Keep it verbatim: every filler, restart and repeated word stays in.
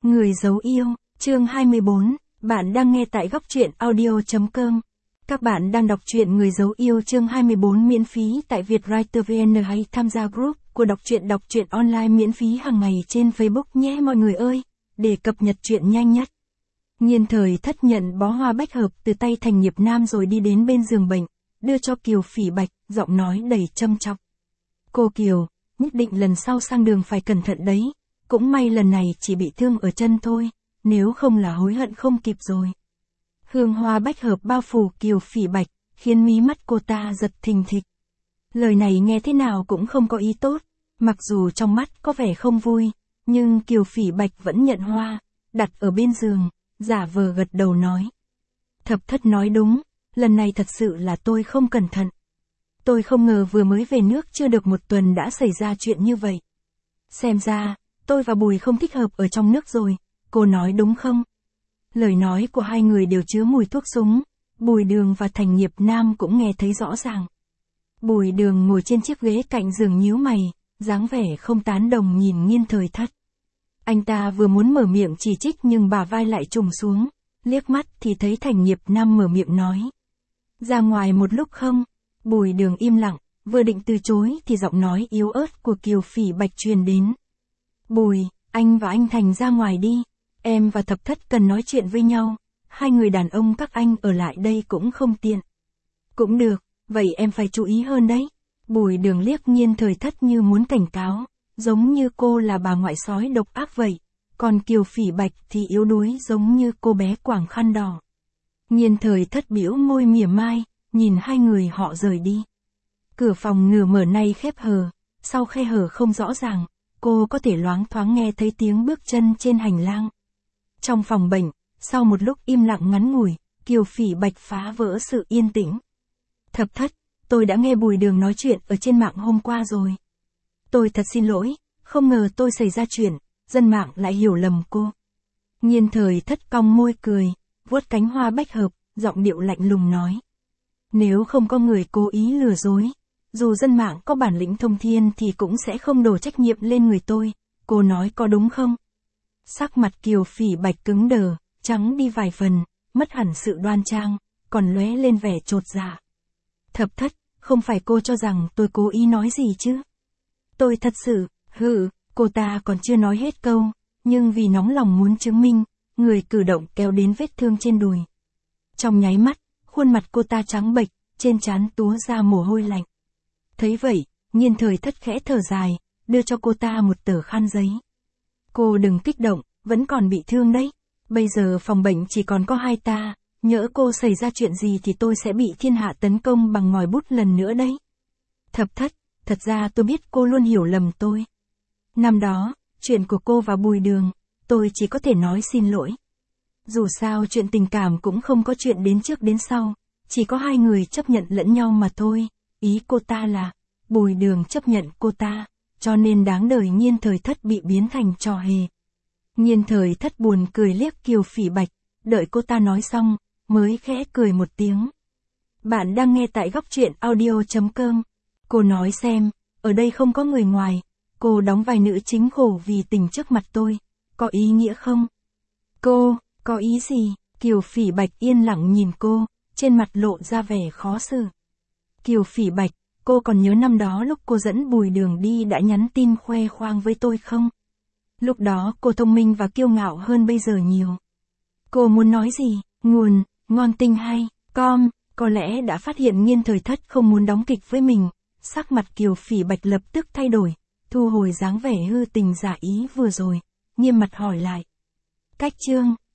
Người giấu yêu, chương hai mươi bốn, bạn đang nghe tại góc truyện audio.com. Các bạn đang đọc truyện Người giấu yêu chương hai mươi bốn miễn phí tại Vietwriter vê en hay tham gia group của đọc truyện đọc truyện online miễn phí hàng ngày trên Facebook nhé mọi người ơi, để cập nhật truyện nhanh nhất. Nhiên Thời Thất nhận bó hoa bách hợp từ tay Thành Nghiệp Nam rồi đi đến bên giường bệnh, đưa cho Kiều Phỉ Bạch, giọng nói đầy châm chọc. Cô Kiều, nhất định lần sau sang đường phải cẩn thận đấy, cũng may lần này chỉ bị thương ở chân thôi, nếu không là hối hận không kịp rồi. Hương hoa bách hợp bao phủ Kiều Phỉ Bạch, khiến mí mắt cô ta giật thình thịch. Lời này nghe thế nào cũng không có ý tốt, mặc dù trong mắt có vẻ không vui, nhưng Kiều Phỉ Bạch vẫn nhận hoa, đặt ở bên giường, giả vờ gật đầu nói. Thập thất nói đúng, lần này thật sự là tôi không cẩn thận. Tôi không ngờ vừa mới về nước chưa được một tuần đã xảy ra chuyện như vậy. Xem ra, tôi và Bùi không thích hợp ở trong nước rồi, cô nói đúng không? Lời nói của hai người đều chứa mùi thuốc súng, Bùi Đường và Thành Nghiệp Nam cũng nghe thấy rõ ràng. Bùi Đường ngồi trên chiếc ghế cạnh giường nhíu mày, dáng vẻ không tán đồng nhìn Nhiên Thời Thất. Anh ta vừa muốn mở miệng chỉ trích nhưng bả vai lại trùng xuống, liếc mắt thì thấy Thành Nghiệp Nam mở miệng nói. Ra ngoài một lúc không? Bùi Đường im lặng, vừa định từ chối thì giọng nói yếu ớt của Kiều Phỉ Bạch truyền đến. Bùi, anh và anh Thành ra ngoài đi, em và Thập Thất cần nói chuyện với nhau, hai người đàn ông các anh ở lại đây cũng không tiện. Cũng được, vậy em phải chú ý hơn đấy. Bùi Đường liếc Nhiên Thời Thất như muốn cảnh cáo, giống như cô là bà ngoại sói độc ác vậy, còn Kiều Phỉ Bạch thì yếu đuối giống như cô bé quàng khăn đỏ. Nhiên Thời Thất bĩu môi mỉa mai, nhìn hai người họ rời đi. Cửa phòng nửa mở nay khép hờ, sau khe hở không rõ ràng, cô có thể loáng thoáng nghe thấy tiếng bước chân trên hành lang. Trong phòng bệnh, sau một lúc im lặng ngắn ngủi, Kiều Phỉ Bạch phá vỡ sự yên tĩnh. Thập Thất, tôi đã nghe Bùi Đường nói chuyện ở trên mạng hôm qua rồi. Tôi thật xin lỗi, không ngờ tôi xảy ra chuyện, dân mạng lại hiểu lầm cô. Nhiên Thời Thất cong môi cười, vuốt cánh hoa bách hợp, giọng điệu lạnh lùng nói. Nếu không có người cố ý lừa dối, dù dân mạng có bản lĩnh thông thiên thì cũng sẽ không đổ trách nhiệm lên người tôi, cô nói có đúng không? Sắc mặt Kiều Phỉ Bạch cứng đờ, trắng đi vài phần, mất hẳn sự đoan trang, còn lóe lên vẻ chột dạ. Thập Thất, không phải cô cho rằng tôi cố ý nói gì chứ? Tôi thật sự, hừ, cô ta còn chưa nói hết câu, nhưng vì nóng lòng muốn chứng minh, người cử động kéo đến vết thương trên đùi. Trong nháy mắt, khuôn mặt cô ta trắng bệch, trên trán túa ra mồ hôi lạnh. Thấy vậy, Nhiên Thời Thất khẽ thở dài, đưa cho cô ta một tờ khăn giấy. Cô đừng kích động, vẫn còn bị thương đấy. Bây giờ phòng bệnh chỉ còn có hai ta, nhỡ cô xảy ra chuyện gì thì tôi sẽ bị thiên hạ tấn công bằng ngòi bút lần nữa đấy. Thập Thất, thật ra tôi biết cô luôn hiểu lầm tôi. Năm đó, chuyện của cô và Bùi Đường, tôi chỉ có thể nói xin lỗi. Dù sao chuyện tình cảm cũng không có chuyện đến trước đến sau, chỉ có hai người chấp nhận lẫn nhau mà thôi. Ý cô ta là, Bùi Đường chấp nhận cô ta, cho nên đáng đời Nhiên Thời Thất bị biến thành trò hề. Nhiên Thời Thất buồn cười liếc Kiều Phỉ Bạch, đợi cô ta nói xong, mới khẽ cười một tiếng. Bạn đang nghe tại góc truyện audio.com. Cô nói xem, ở đây không có người ngoài, cô đóng vai nữ chính khổ vì tình trước mặt tôi, có ý nghĩa không? Cô, có ý gì? Kiều Phỉ Bạch yên lặng nhìn cô, trên mặt lộ ra vẻ khó xử. Kiều Phỉ Bạch, cô còn nhớ năm đó lúc cô dẫn Bùi Đường đi đã nhắn tin khoe khoang với tôi không? Lúc đó cô thông minh và kiêu ngạo hơn bây giờ nhiều. Cô muốn nói gì? Nguồn, ngon tinh hay, com, có lẽ đã phát hiện Nhiên Thời Thất không muốn đóng kịch với mình. Sắc mặt Kiều Phỉ Bạch lập tức thay đổi, thu hồi dáng vẻ hư tình giả ý vừa rồi, nghiêm mặt hỏi lại. Cách chương.